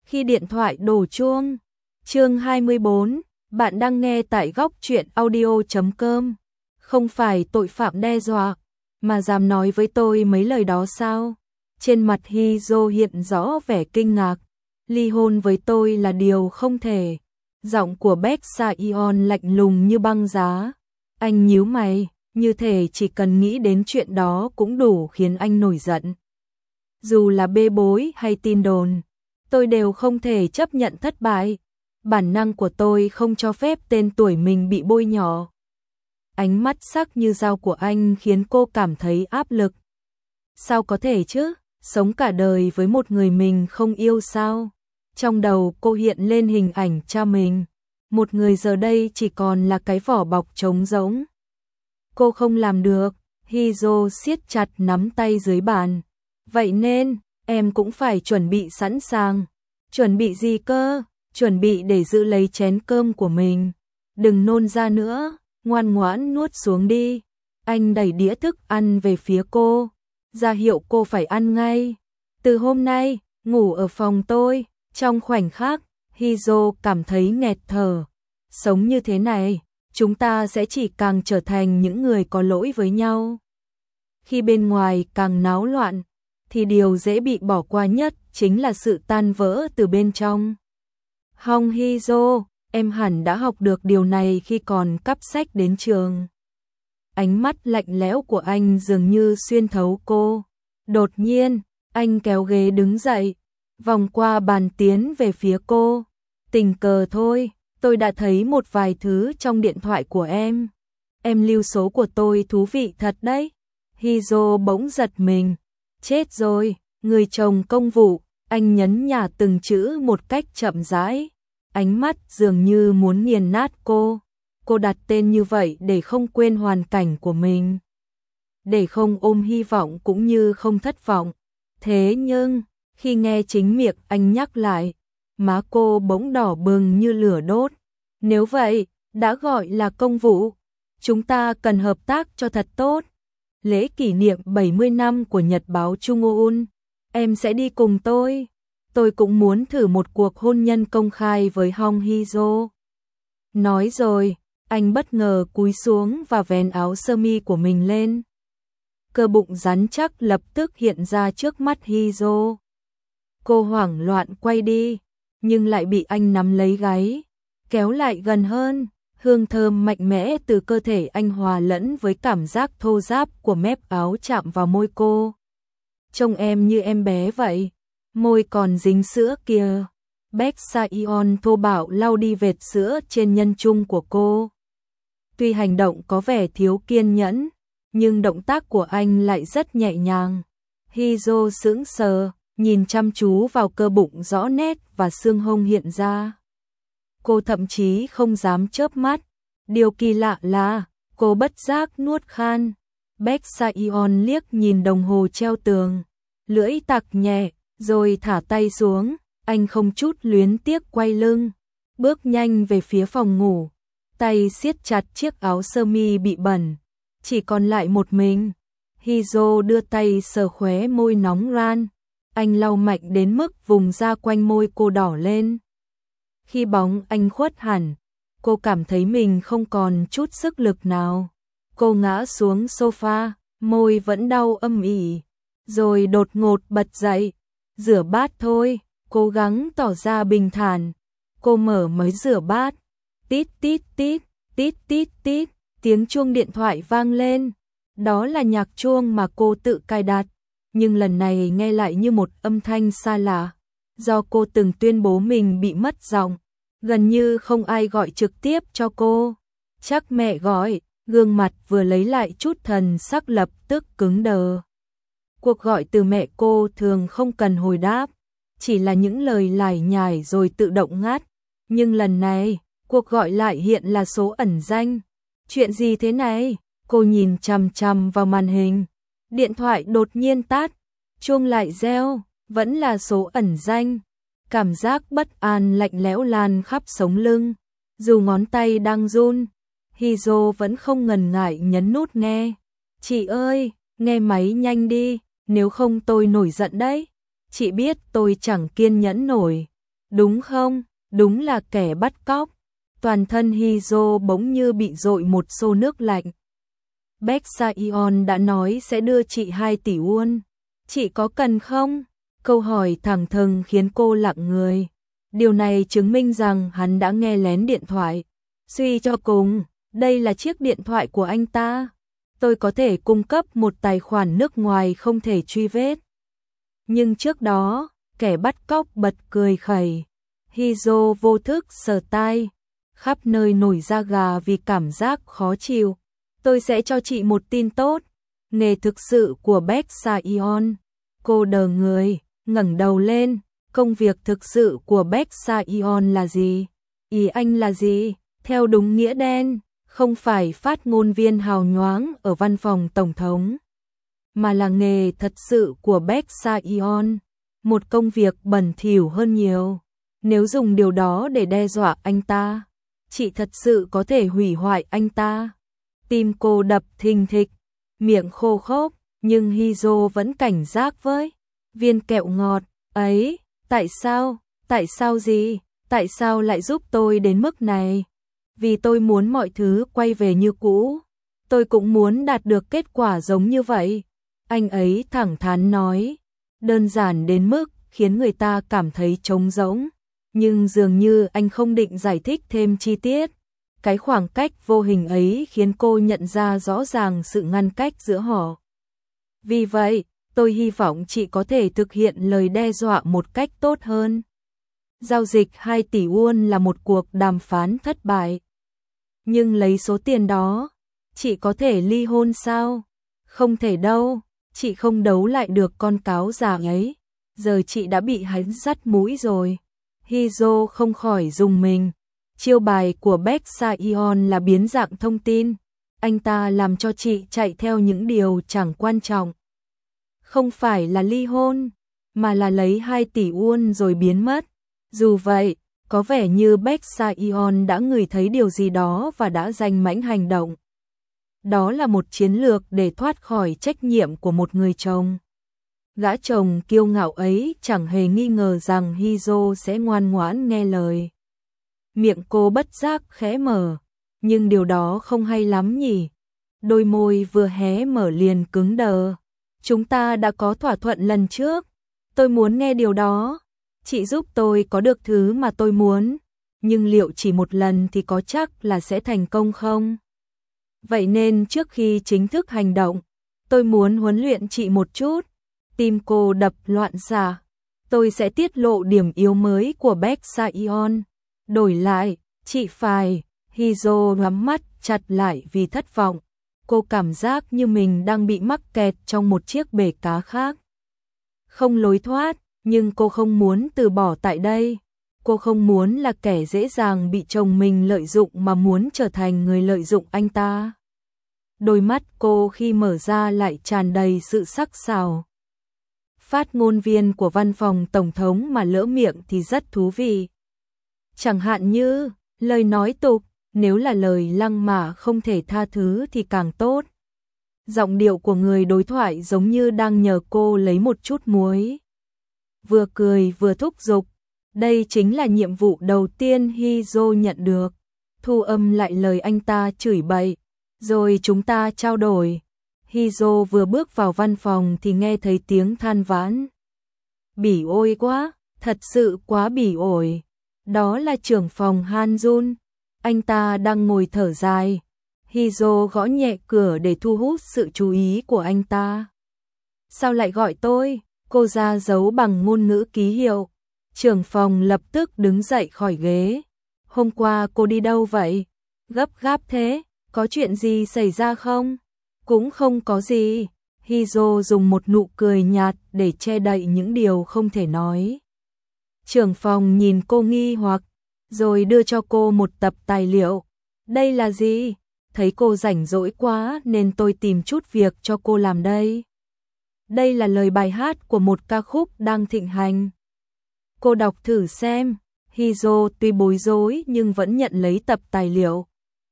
Khi điện thoại đổ chuông. Chương 24, bạn đang nghe tại góc truyện audio.com. Không phải tội phạm đe dọa, mà dám nói với tôi mấy lời đó sao? Trên mặt Hee-jo hiện rõ vẻ kinh ngạc. Ly hôn với tôi là điều không thể. Giọng của Baek Sa-yeon lạnh lùng như băng giá. Anh nhíu mày, như thể chỉ cần nghĩ đến chuyện đó cũng đủ khiến anh nổi giận. Dù là bê bối hay tin đồn, tôi đều không thể chấp nhận thất bại. Bản năng của tôi không cho phép tên tuổi mình bị bôi nhọ. Ánh mắt sắc như dao của anh khiến cô cảm thấy áp lực. Sao có thể chứ? Sống cả đời với một người mình không yêu sao? Trong đầu cô hiện lên hình ảnh cha mình. Một người giờ đây chỉ còn là cái vỏ bọc trống rỗng. Cô không làm được. Hee-jo siết chặt nắm tay dưới bàn. Vậy nên, em cũng phải chuẩn bị sẵn sàng. Chuẩn bị gì cơ? Chuẩn bị để giữ lấy chén cơm của mình. Đừng nôn ra nữa, ngoan ngoãn nuốt xuống đi. Anh đẩy đĩa thức ăn về phía cô, ra hiệu cô phải ăn ngay. Từ hôm nay, ngủ ở phòng tôi. Trong khoảnh khắc, Hee-jo cảm thấy nghẹt thở. Sống như thế này, chúng ta sẽ chỉ càng trở thành những người có lỗi với nhau. Khi bên ngoài càng náo loạn, thì điều dễ bị bỏ qua nhất chính là sự tan vỡ từ bên trong. Hong Hee-jo, em hẳn đã học được điều này khi còn cắp sách đến trường. Ánh mắt lạnh lẽo của anh dường như xuyên thấu cô. Đột nhiên, anh kéo ghế đứng dậy, vòng qua bàn tiến về phía cô. Tình cờ thôi, tôi đã thấy một vài thứ trong điện thoại của em. Em lưu số của tôi thú vị thật đấy. Hee-jo bỗng giật mình. Chết rồi, người chồng công vụ. Anh nhấn nhả từng chữ một cách chậm rãi. Ánh mắt dường như muốn nghiền nát cô. Cô đặt tên như vậy để không quên hoàn cảnh của mình. Để không ôm hy vọng cũng như không thất vọng. Thế nhưng, khi nghe chính miệng anh nhắc lại, má cô bỗng đỏ bừng như lửa đốt. Nếu vậy, đã gọi là công vụ. Chúng ta cần hợp tác cho thật tốt. Lễ kỷ niệm 70 năm của Nhật báo Chung-un. Em sẽ đi cùng tôi. Tôi cũng muốn thử một cuộc hôn nhân công khai với Hong Hee-jo. Nói rồi, anh bất ngờ cúi xuống và vén áo sơ mi của mình lên. Cơ bụng rắn chắc lập tức hiện ra trước mắt Hee-jo. Cô hoảng loạn quay đi, nhưng lại bị anh nắm lấy gáy, kéo lại gần hơn. Hương thơm mạnh mẽ từ cơ thể anh hòa lẫn với cảm giác thô ráp của mép áo chạm vào môi cô. Trông em như em bé vậy, môi còn dính sữa kìa. Baek Sa-yeon thô bạo lau đi vệt sữa trên nhân trung của cô. Tuy hành động có vẻ thiếu kiên nhẫn, nhưng động tác của anh lại rất nhẹ nhàng. Hee-jo sững sờ, nhìn chăm chú vào cơ bụng rõ nét và xương hông hiện ra. Cô thậm chí không dám chớp mắt. Điều kỳ lạ là, cô bất giác nuốt khan. Baek Sa-yeon liếc nhìn đồng hồ treo tường, lưỡi tặc nhẹ, rồi thả tay xuống. Anh không chút luyến tiếc quay lưng, bước nhanh về phía phòng ngủ. Tay siết chặt chiếc áo sơ mi bị bẩn, chỉ còn lại một mình. Hee-jo đưa tay sờ khóe môi nóng ran. Anh lau mạnh đến mức vùng da quanh môi cô đỏ lên. Khi bóng anh khuất hẳn, cô cảm thấy mình không còn chút sức lực nào. Cô ngã xuống sofa, môi vẫn đau âm ỉ, rồi đột ngột bật dậy. Rửa bát thôi, cố gắng tỏ ra bình thản. Cô mở máy rửa bát. Tít tít tít, tít tít tít, tiếng chuông điện thoại vang lên. Đó là nhạc chuông mà cô tự cài đặt, nhưng lần này nghe lại như một âm thanh xa lạ. Do cô từng tuyên bố mình bị mất giọng, gần như không ai gọi trực tiếp cho cô. Chắc mẹ gọi. Gương mặt vừa lấy lại chút thần sắc lập tức cứng đờ. Cuộc gọi từ mẹ cô thường không cần hồi đáp, chỉ là những lời lải nhải rồi tự động ngắt. Nhưng lần này, cuộc gọi lại hiện là số ẩn danh. Chuyện gì thế này? Cô nhìn chằm chằm vào màn hình. Điện thoại đột nhiên tắt, chuông lại reo, vẫn là số ẩn danh. Cảm giác bất an lạnh lẽo lan khắp sống lưng. Dù ngón tay đang run, Hee-jo vẫn không ngần ngại nhấn nút nghe. Chị ơi, nghe máy nhanh đi, nếu không tôi nổi giận đấy. Chị biết tôi chẳng kiên nhẫn nổi. đúng không? Đúng là kẻ bắt cóc. Toàn thân Hyo bỗng như bị dội một xô nước lạnh. Baek Sa-yeon đã nói sẽ đưa chị 2 tỷ won. Chị có cần không? Câu hỏi thẳng thừng khiến cô lặng người. Điều này chứng minh rằng hắn đã nghe lén điện thoại. Suy cho cùng, đây là chiếc điện thoại của anh ta. Tôi có thể cung cấp một tài khoản nước ngoài không thể truy vết. Nhưng trước đó, kẻ bắt cóc bật cười khẩy. Hyo vô thức sờ tai, khắp nơi nổi da gà vì cảm giác khó chịu. Tôi sẽ cho chị một tin tốt. Nghề thực sự của Baek Sa-yeon. Cô đờ người, ngẩng đầu lên. Công việc thực sự của Baek Sa-yeon là gì? Ý anh là gì? Theo đúng nghĩa đen, không phải phát ngôn viên hào nhoáng ở văn phòng tổng thống, mà là nghề thật sự của Baek Sa-yeon. Một công việc bẩn thỉu hơn nhiều. Nếu dùng điều đó để đe dọa anh ta, chị thật sự có thể hủy hoại anh ta. Tim cô đập thình thịch, miệng khô khốc, nhưng Hyo vẫn cảnh giác với viên kẹo ngọt ấy. Tại sao? Tại sao gì? Tại sao lại giúp tôi đến mức này? Vì tôi muốn mọi thứ quay về như cũ. Tôi cũng muốn đạt được kết quả giống như vậy. Anh ấy thẳng thắn nói, đơn giản đến mức khiến người ta cảm thấy trống rỗng. Nhưng dường như anh không định giải thích thêm chi tiết. Cái khoảng cách vô hình ấy khiến cô nhận ra rõ ràng sự ngăn cách giữa họ. Vì vậy, tôi hy vọng chị có thể thực hiện lời đe dọa một cách tốt hơn. Giao dịch 2 tỷ won là một cuộc đàm phán thất bại. Nhưng lấy số tiền đó, chị có thể ly hôn sao? Không thể đâu, chị không đấu lại được con cáo già ấy. Giờ chị đã bị hắn dắt mũi rồi. Hyo không khỏi rùng mình. Chiêu bài của Baek Sa-yeon là biến dạng thông tin. Anh ta làm cho chị chạy theo những điều chẳng quan trọng. Không phải là ly hôn, mà là lấy 2 tỷ won rồi biến mất. Dù vậy, có vẻ như Baek Sa-yeon đã ngửi thấy điều gì đó và đã danh mãnh hành động. Đó là một chiến lược để thoát khỏi trách nhiệm của một người chồng. Gã chồng kiêu ngạo ấy chẳng hề nghi ngờ rằng Hyo sẽ ngoan ngoãn nghe lời. Miệng cô bất giác khẽ mở, nhưng điều đó không hay lắm nhỉ. Đôi môi vừa hé mở liền cứng đờ. Chúng ta đã có thỏa thuận lần trước. Tôi muốn nghe điều đó. Chị giúp tôi có được thứ mà tôi muốn. Nhưng liệu chỉ một lần thì có chắc là sẽ thành công không? Vậy nên trước khi chính thức hành động, tôi muốn huấn luyện chị một chút. Tim cô đập loạn xạ. Tôi sẽ tiết lộ điểm yếu mới của Baek Sa-yeon. Đổi lại, chị phải. Hyo nhắm mắt chặt lại vì thất vọng. Cô cảm giác như mình đang bị mắc kẹt trong một chiếc bể cá khác. Không lối thoát, nhưng cô không muốn từ bỏ tại đây. Cô không muốn là kẻ dễ dàng bị chồng mình lợi dụng mà muốn trở thành người lợi dụng anh ta. Đôi mắt cô khi mở ra lại tràn đầy sự sắc sảo. Phát ngôn viên của văn phòng tổng thống mà lỡ miệng thì rất thú vị. Chẳng hạn như, lời nói tục, nếu là lời lăng mạ không thể tha thứ thì càng tốt. Giọng điệu của người đối thoại giống như đang nhờ cô lấy một chút muối. Vừa cười vừa thúc giục. Đây chính là nhiệm vụ đầu tiên Hyo nhận được. Thu âm lại lời anh ta chửi bậy. Rồi chúng ta trao đổi. Hyo vừa bước vào văn phòng thì nghe thấy tiếng than vãn. Bỉ ôi quá, thật sự quá bỉ ổi. Đó là trưởng phòng Han Jun. Anh ta đang ngồi thở dài. Hyo gõ nhẹ cửa để thu hút sự chú ý của anh ta. Sao lại gọi tôi? Cô ra dấu bằng ngôn ngữ ký hiệu. Trưởng phòng lập tức đứng dậy khỏi ghế. Hôm qua cô đi đâu vậy? Gấp gáp thế, có chuyện gì xảy ra không? Cũng không có gì. Hyo dùng một nụ cười nhạt để che đậy những điều không thể nói. Trưởng phòng nhìn cô nghi hoặc, rồi đưa cho cô một tập tài liệu. Đây là gì? Thấy cô rảnh rỗi quá nên tôi tìm chút việc cho cô làm đây. Đây là lời bài hát của một ca khúc đang thịnh hành. Cô đọc thử xem. Hyo tuy bối rối nhưng vẫn nhận lấy tập tài liệu.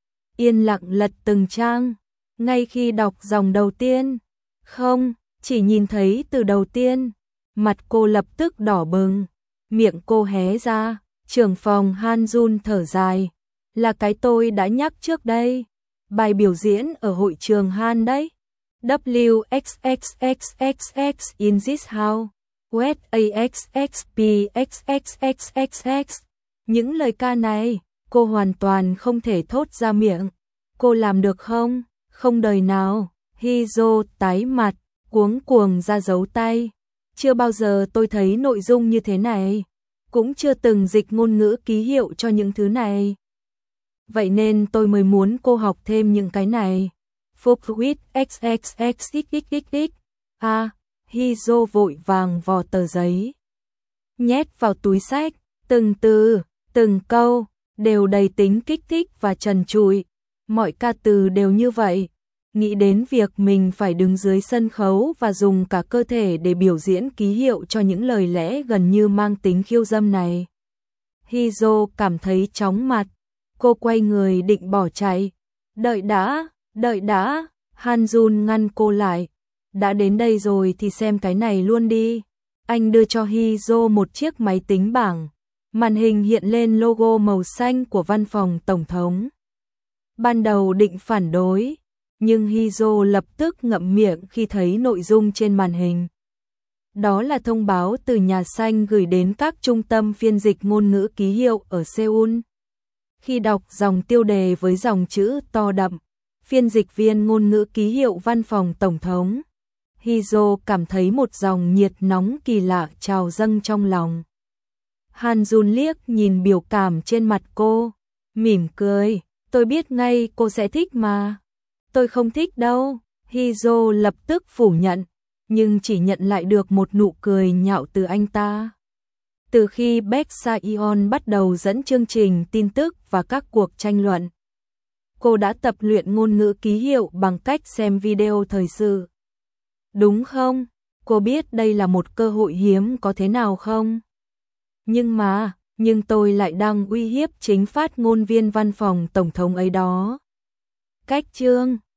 Yên lặng lật từng trang. Ngay khi đọc dòng đầu tiên, không, chỉ nhìn thấy từ đầu tiên, mặt cô lập tức đỏ bừng. Miệng cô hé ra, trưởng phòng Han Jun thở dài. Là cái tôi đã nhắc trước đây. Bài biểu diễn ở hội trường Han đấy. WXXXXX in this house. Wet AXXPXXXXX. Những lời ca này, cô hoàn toàn không thể thốt ra miệng. Cô làm được không? Không đời nào. Hee-jo tái mặt, cuống cuồng ra dấu tay. Chưa bao giờ tôi thấy nội dung như thế này. Cũng chưa từng dịch ngôn ngữ ký hiệu cho những thứ này. Vậy nên tôi mới muốn cô học thêm những cái này. Phục with XXXXXX. Hee-jo vội vàng vò tờ giấy. Nhét vào túi sách, từng từ, từng câu, đều đầy tính kích thích và trần trụi. Mọi ca từ đều như vậy. Nghĩ đến việc mình phải đứng dưới sân khấu và dùng cả cơ thể để biểu diễn ký hiệu cho những lời lẽ gần như mang tính khiêu dâm này. Hee-jo cảm thấy chóng mặt. Cô quay người định bỏ chạy. Đợi đã, Han Jun ngăn cô lại. Đã đến đây rồi thì xem cái này luôn đi. Anh đưa cho Hee-jo một chiếc máy tính bảng. Màn hình hiện lên logo màu xanh của văn phòng tổng thống. Ban đầu định phản đối, nhưng Hee-jo lập tức ngậm miệng khi thấy nội dung trên màn hình. Đó là thông báo từ nhà xanh gửi đến các trung tâm phiên dịch ngôn ngữ ký hiệu ở Seoul. Khi đọc dòng tiêu đề với dòng chữ to đậm, phiên dịch viên ngôn ngữ ký hiệu văn phòng tổng thống, Hee-jo cảm thấy một dòng nhiệt nóng kỳ lạ trào dâng trong lòng. Han Jun liếc nhìn biểu cảm trên mặt cô, mỉm cười, tôi biết ngay cô sẽ thích mà. Tôi không thích đâu, Hee-jo lập tức phủ nhận, nhưng chỉ nhận lại được một nụ cười nhạo từ anh ta. Từ khi Baek Sa-yeon bắt đầu dẫn chương trình tin tức và các cuộc tranh luận, cô đã tập luyện ngôn ngữ ký hiệu bằng cách xem video thời sự. Đúng không? Cô biết đây là một cơ hội hiếm có thế nào không? Nhưng tôi lại đang uy hiếp chính phát ngôn viên văn phòng tổng thống ấy đó. Cách chương